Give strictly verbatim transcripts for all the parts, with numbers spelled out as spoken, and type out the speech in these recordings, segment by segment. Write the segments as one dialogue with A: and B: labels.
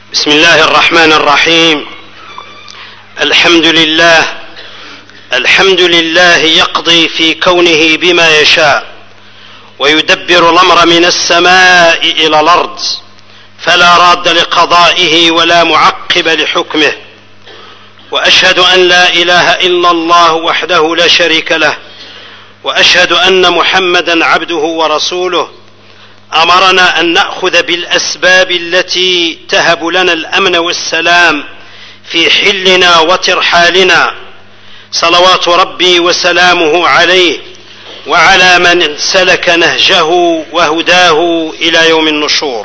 A: بسم الله الرحمن الرحيم. الحمد لله الحمد لله يقضي في كونه بما يشاء ويدبر الأمر من السماء إلى الأرض، فلا راد لقضائه ولا معقب لحكمه، وأشهد أن لا إله إلا الله وحده لا شريك له، وأشهد أن محمدا عبده ورسوله. أمرنا أن نأخذ بالأسباب التي تهب لنا الأمن والسلام في حلنا وترحالنا، صلوات ربي وسلامه عليه وعلى من سلك نهجه وهداه إلى يوم النشور.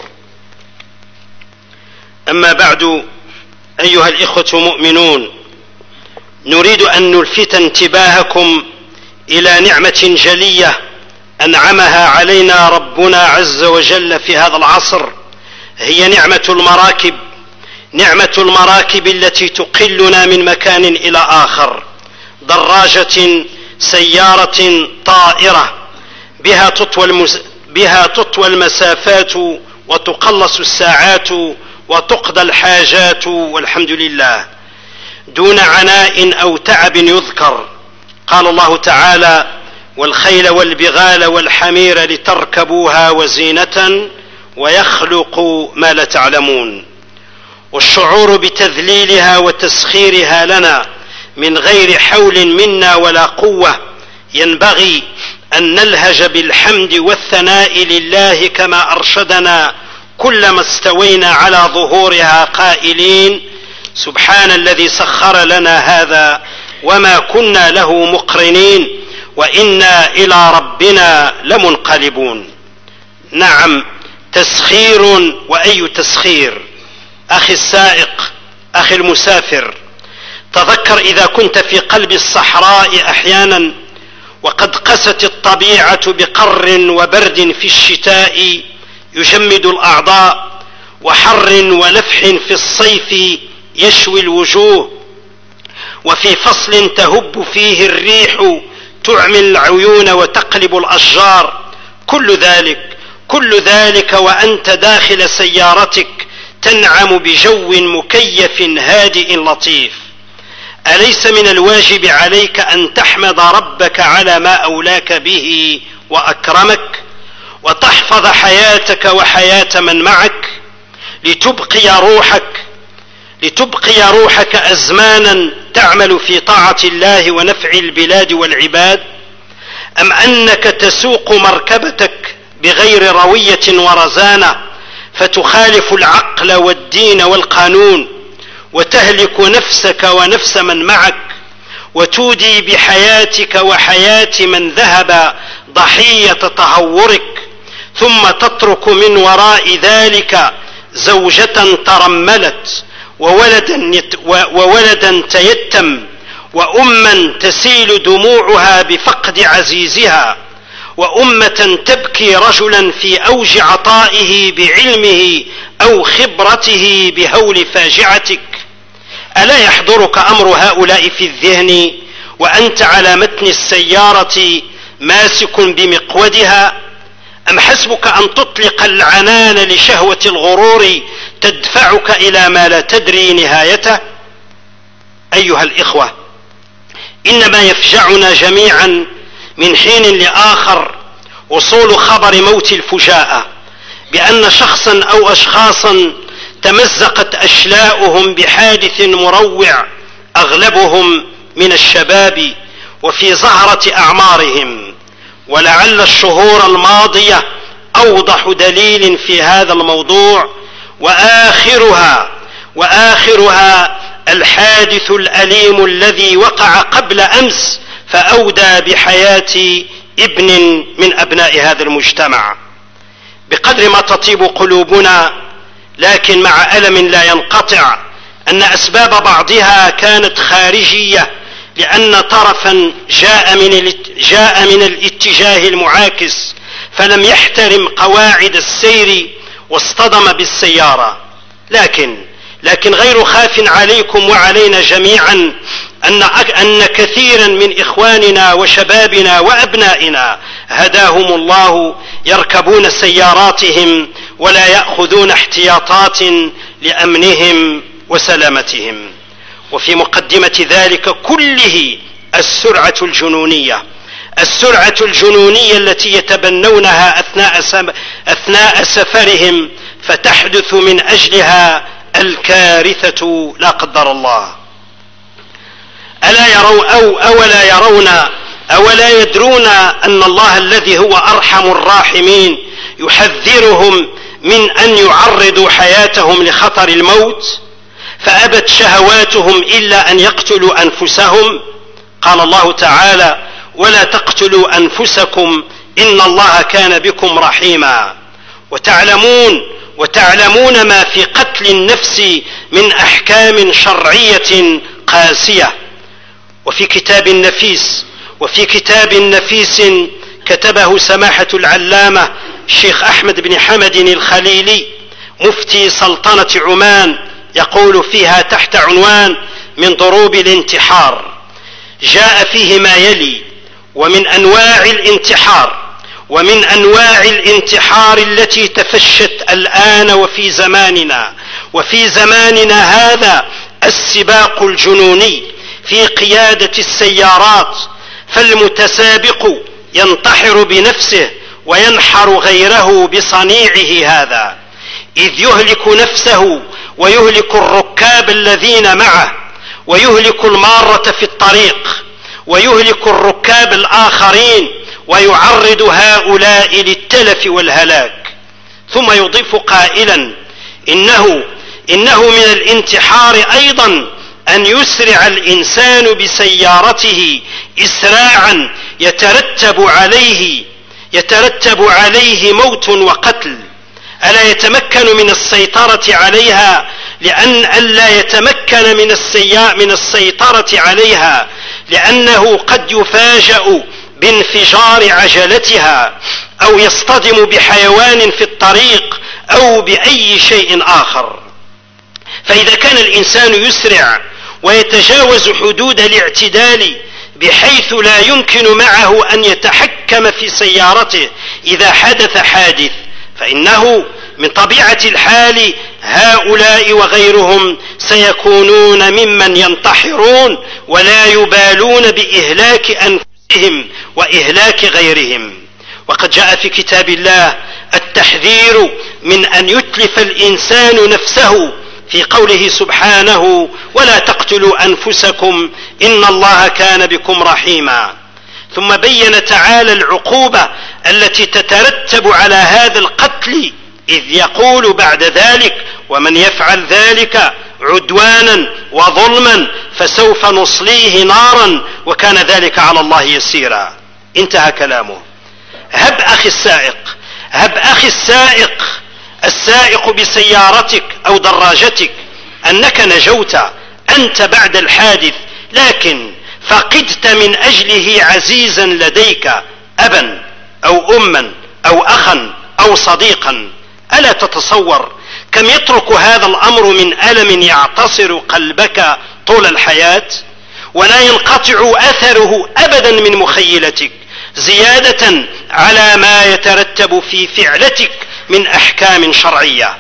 A: أما بعد، أيها الإخوة المؤمنون، نريد أن نلفت انتباهكم إلى نعمة جلية أنعمها علينا ربنا عز وجل في هذا العصر، هي نعمة المراكب نعمة المراكب التي تقلنا من مكان إلى آخر، دراجة، سيارة، طائرة، بها تطوى, المس... بها تطوى المسافات وتقلص الساعات وتقضى الحاجات، والحمد لله، دون عناء أو تعب يذكر. قال الله تعالى: والخيل والبغال والحمير لتركبوها وزينة ويخلق ما لا تعلمون. والشعور بتذليلها وتسخيرها لنا من غير حول منا ولا قوة، ينبغي أن نلهج بالحمد والثناء لله كما أرشدنا كلما استوينا على ظهورها قائلين: سبحان الذي سخر لنا هذا وما كنا له مقرنين وإنا إلى ربنا لمنقلبون. نعم، تسخير، وأي تسخير. أخي السائق، أخي المسافر، تذكر إذا كنت في قلب الصحراء أحيانا وقد قست الطبيعة بقر وبرد في الشتاء يجمد الأعضاء، وحر ولفح في الصيف يشوي الوجوه، وفي فصل تهب فيه الريح تعمي العيون وتقلب الأشجار، كل ذلك كل ذلك وأنت داخل سيارتك تنعم بجو مكيف هادئ لطيف. أليس من الواجب عليك أن تحمد ربك على ما أولاك به وأكرمك، وتحفظ حياتك وحياة من معك، لتبقي روحك لتبقي روحك أزمانا تعمل في طاعة الله ونفع البلاد والعباد؟ أم أنك تسوق مركبتك بغير روية ورزانة فتخالف العقل والدين والقانون، وتهلك نفسك ونفس من معك، وتودي بحياتك وحياة من ذهب ضحية تهورك، ثم تترك من وراء ذلك زوجة ترملت، وولدا, وولدا تيتم، وأما تسيل دموعها بفقد عزيزها، وأمة تبكي رجلا في أوج عطائه بعلمه أو خبرته بهول فاجعتك. ألا يحضرك أمر هؤلاء في الذهن وأنت على متن السيارة ماسك بمقودها؟ أم حسبك أن تطلق العنان لشهوة الغرور تدفعك إلى ما لا تدري نهايته؟ أيها الإخوة، إنما يفجعنا جميعا من حين لآخر وصول خبر موت الفجاءة، بأن شخصا أو أشخاصا تمزقت أشلاؤهم بحادث مروع، أغلبهم من الشباب وفي زهرة أعمارهم. ولعل الشهور الماضية أوضح دليل في هذا الموضوع، وآخرها وآخرها الحادث الأليم الذي وقع قبل أمس فأودى بحياة ابن من أبناء هذا المجتمع. بقدر ما تطيب قلوبنا، لكن مع ألم لا ينقطع، أن أسباب بعضها كانت خارجية، لأن طرفا جاء من جاء من الاتجاه المعاكس فلم يحترم قواعد السير واصطدم بالسيارة. لكن لكن غير خاف عليكم وعلينا جميعا أن أن كثيرا من إخواننا وشبابنا وأبنائنا هداهم الله يركبون سياراتهم ولا يأخذون احتياطات لأمنهم وسلامتهم. وفي مقدمة ذلك كله السرعة الجنونية، السرعة الجنونية التي يتبنونها أثناء, أثناء سفرهم، فتحدث من أجلها الكارثة لا قدر الله. ألا يرون أو أولا يرون أولا يدرون أن الله الذي هو أرحم الراحمين يحذرهم من أن يعرضوا حياتهم لخطر الموت، فأبت شهواتهم إلا أن يقتلوا أنفسهم. قال الله تعالى: ولا تقتلوا أنفسكم إن الله كان بكم رحيما. وتعلمون وتعلمون ما في قتل النفس من أحكام شرعية قاسية. وفي كتاب نفيس وفي كتاب نفيس كتبه سماحة العلامة الشيخ أحمد بن حمد الخليلي مفتي سلطنة عمان، يقول فيها تحت عنوان من ضروب الانتحار: جاء فيه ما يلي: ومن أنواع الانتحار ومن أنواع الانتحار التي تفشت الآن وفي زماننا وفي زماننا هذا السباق الجنوني في قيادة السيارات، فالمتسابق ينتحر بنفسه وينحر غيره بصنيعه هذا، إذ يهلك نفسه ويهلك الركاب الذين معه، ويهلك المارة في الطريق، ويهلك الركاب الآخرين، ويعرض هؤلاء للتلف والهلاك. ثم يضيف قائلا: إنه, إنه من الانتحار أيضا أن يسرع الإنسان بسيارته إسراعا يترتب عليه يترتب عليه موت وقتل. ألا يتمكن من السيطرة عليها لأن ألا يتمكن من, من السيطرة عليها لأنه قد يفاجأ بانفجار عجلتها، أو يصطدم بحيوان في الطريق، أو بأي شيء آخر. فإذا كان الإنسان يسرع ويتجاوز حدود الاعتدال بحيث لا يمكن معه أن يتحكم في سيارته إذا حدث حادث، فإنه من طبيعة الحال هؤلاء وغيرهم سيكونون ممن ينتحرون ولا يبالون بإهلاك أنفسهم وإهلاك غيرهم. وقد جاء في كتاب الله التحذير من أن يتلف الإنسان نفسه في قوله سبحانه: ولا تقتلوا أنفسكم إن الله كان بكم رحيما. ثم بين تعالى العقوبة التي تترتب على هذا القتل، إذ يقول بعد ذلك: ومن يفعل ذلك عدوانا وظلما فسوف نصليه نارا وكان ذلك على الله يسيرا. انتهى كلامه. هب أخي السائق هب أخي السائق السائق بسيارتك أو دراجتك أنك نجوت أنت بعد الحادث، لكن فقدت من أجله عزيزا لديك، أبا أو أما أو أخا أو صديقا. ألا تتصور كم يترك هذا الأمر من ألم يعتصر قلبك طول الحياة، ولا ينقطع أثره أبدا من مخيلتك، زيادة على ما يترتب في فعلتك من أحكام شرعية.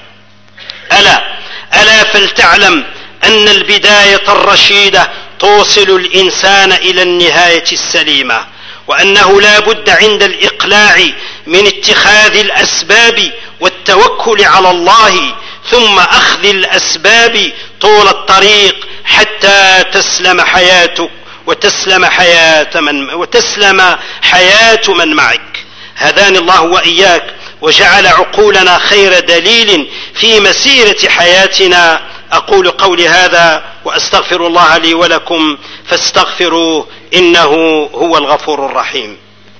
A: ألا ألا فلتعلم أن البداية الرشيدة توصل الإنسان إلى النهاية السليمة، وأنه لا بد عند الإقلاع من اتخاذ الأسباب والتوكل على الله، ثم أخذ الأسباب طول الطريق حتى تسلم حياتك وتسلم حياة من, وتسلم حياة من معك. هداني الله وإياك وجعل عقولنا خير دليل في مسيرة حياتنا. أقول قولي هذا وأستغفر الله لي ولكم فاستغفروه إنه هو الغفور الرحيم.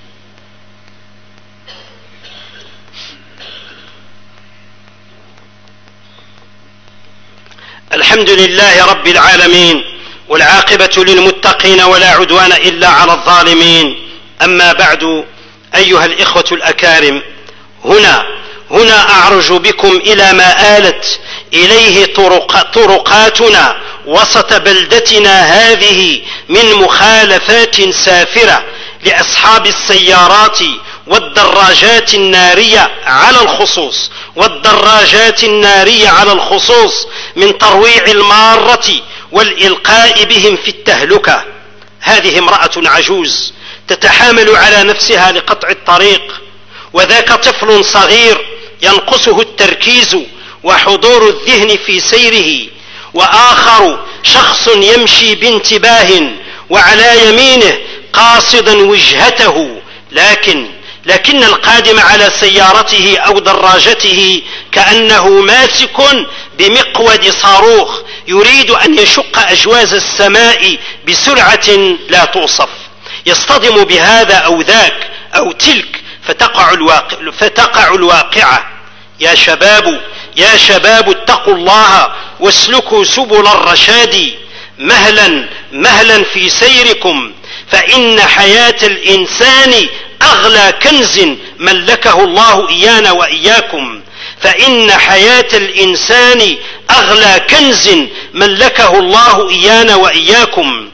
A: الحمد لله رب العالمين، والعاقبة للمتقين ولا عدوان إلا على الظالمين. أما بعد، أيها الإخوة الأكارم، هنا هنا أعرج بكم إلى ما آلت إليه طرق طرقاتنا وسط بلدتنا هذه من مخالفات سافرة لأصحاب السيارات والدراجات النارية على الخصوص والدراجات النارية على الخصوص من ترويع المارة والإلقاء بهم في التهلكة. هذه امرأة عجوز تتحامل على نفسها لقطع الطريق، وذاك طفل صغير ينقصه التركيز وحضور الذهن في سيره، وآخر شخص يمشي بانتباه وعلى يمينه قاصدا وجهته، لكن لكن القادم على سيارته أو دراجته كأنه ماسك بمقود صاروخ يريد أن يشق أجواز السماء بسرعة لا توصف، يصطدم بهذا أو ذاك أو تلك فتقع الواقع فتقع الواقعة. يا شباب يا شباب اتقوا الله واسلكوا سبل الرشاد، مهلا مهلا في سيركم، فإن حياة الإنسان أغلى كنز ملكه الله إيانا وإياكم، فإن حياة الإنسان أغلى كنز ملكه الله إيانا وإياكم.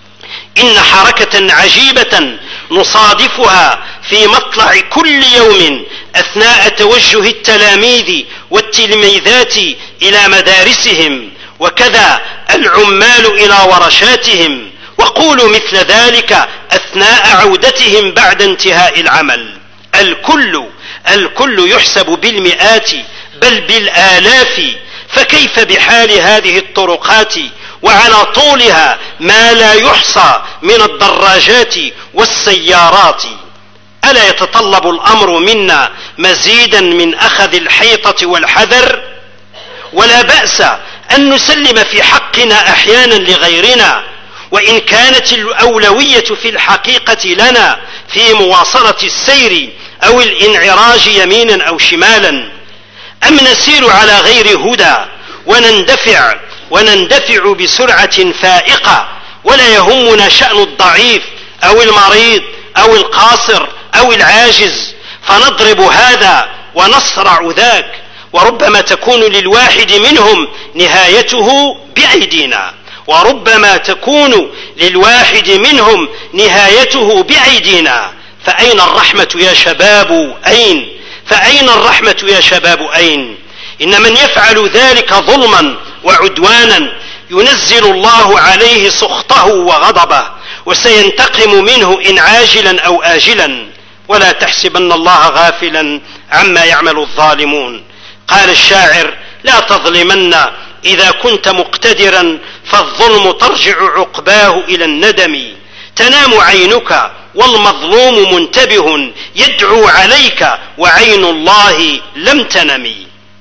A: إن حركة عجيبة نصادفها في مطلع كل يوم أثناء توجه التلاميذ والتلميذات إلى مدارسهم، وكذا العمال إلى ورشاتهم، وقولوا مثل ذلك أثناء عودتهم بعد انتهاء العمل. الكل الكل يحسب بالمئات بل بالآلاف، فكيف بحال هذه الطرقات وعلى طولها ما لا يحصى من الدراجات والسيارات؟ ألا يتطلب الأمر منا مزيدا من أخذ الحيطة والحذر؟ ولا بأس أن نسلم في حقنا أحيانا لغيرنا، وإن كانت الأولوية في الحقيقة لنا في مواصلة السير أو الانعراج يمينا أو شمالا. أم نسير على غير هدى ونندفع ونندفع بسرعة فائقة ولا يهمنا شأن الضعيف أو المريض أو القاصر أو العاجز، فنضرب هذا ونصرع ذاك، وربما تكون للواحد منهم نهايته بأيدينا وربما تكون للواحد منهم نهايته بأيدينا. فأين الرحمة يا شباب؟ أين؟ فأين الرحمة يا شباب؟ أين؟ إن من يفعل ذلك ظلما وعدوانا ينزل الله عليه سخطه وغضبه، وسينتقم منه إن عاجلا أو آجلا. ولا تحسبن الله غافلا عما يعمل الظالمون. قال الشاعر: لا تظلمن إذا كنت مقتدرا، فالظلم ترجع عقباه إلى الندم. تنام عينك والمظلوم منتبه يدعو عليك وعين الله لم تنم.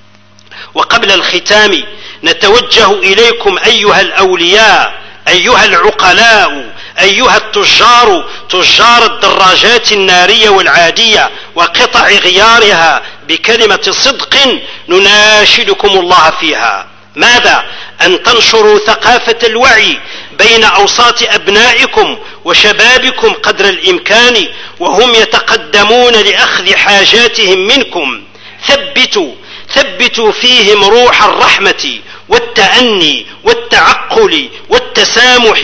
A: وقبل الختام نتوجه إليكم أيها الأولياء، أيها العقلاء، أيها التجار، تجار الدراجات النارية والعادية وقطع غيارها، بكلمة صدق نناشدكم الله فيها. ماذا؟ أن تنشروا ثقافة الوعي بين أوساط أبنائكم وشبابكم قدر الإمكان وهم يتقدمون لأخذ حاجاتهم منكم. ثبتوا ثبتوا فيهم روح الرحمة والتأني والتعقل والتسامح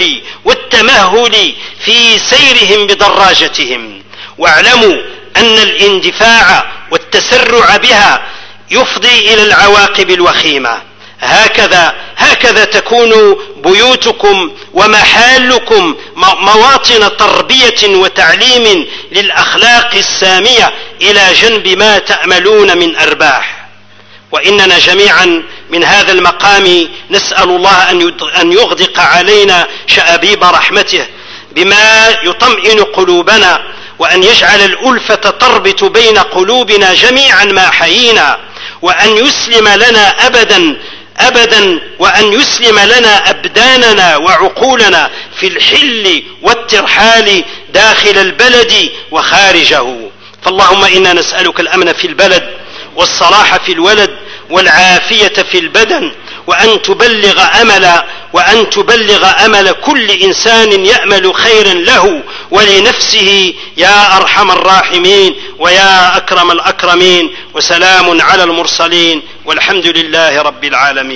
A: والتمهل في سيرهم بدراجتهم، واعلموا أن الاندفاع والتسرع بها يفضي إلى العواقب الوخيمة. هكذا هكذا تكون بيوتكم ومحالكم مواطن تربية وتعليم للأخلاق السامية إلى جنب ما تأملون من أرباح. وإننا جميعا من هذا المقام نسأل الله أن يغدق علينا شأبيب رحمته بما يطمئن قلوبنا، وأن يجعل الألفة تربط بين قلوبنا جميعا ما حيينا، وأن يسلم لنا أبدا أبدا وأن يسلم لنا أبداننا وعقولنا في الحل والترحال داخل البلد وخارجه. فاللهم إنا نسألك الأمن في البلد والصلاح في الولد والعافية في البدن، وأن تبلغ أمل وأن تبلغ أمل كل إنسان يأمل خيرا له ولنفسه يا أرحم الراحمين ويا أكرم الأكرمين. وسلام على المرسلين والحمد لله رب العالمين.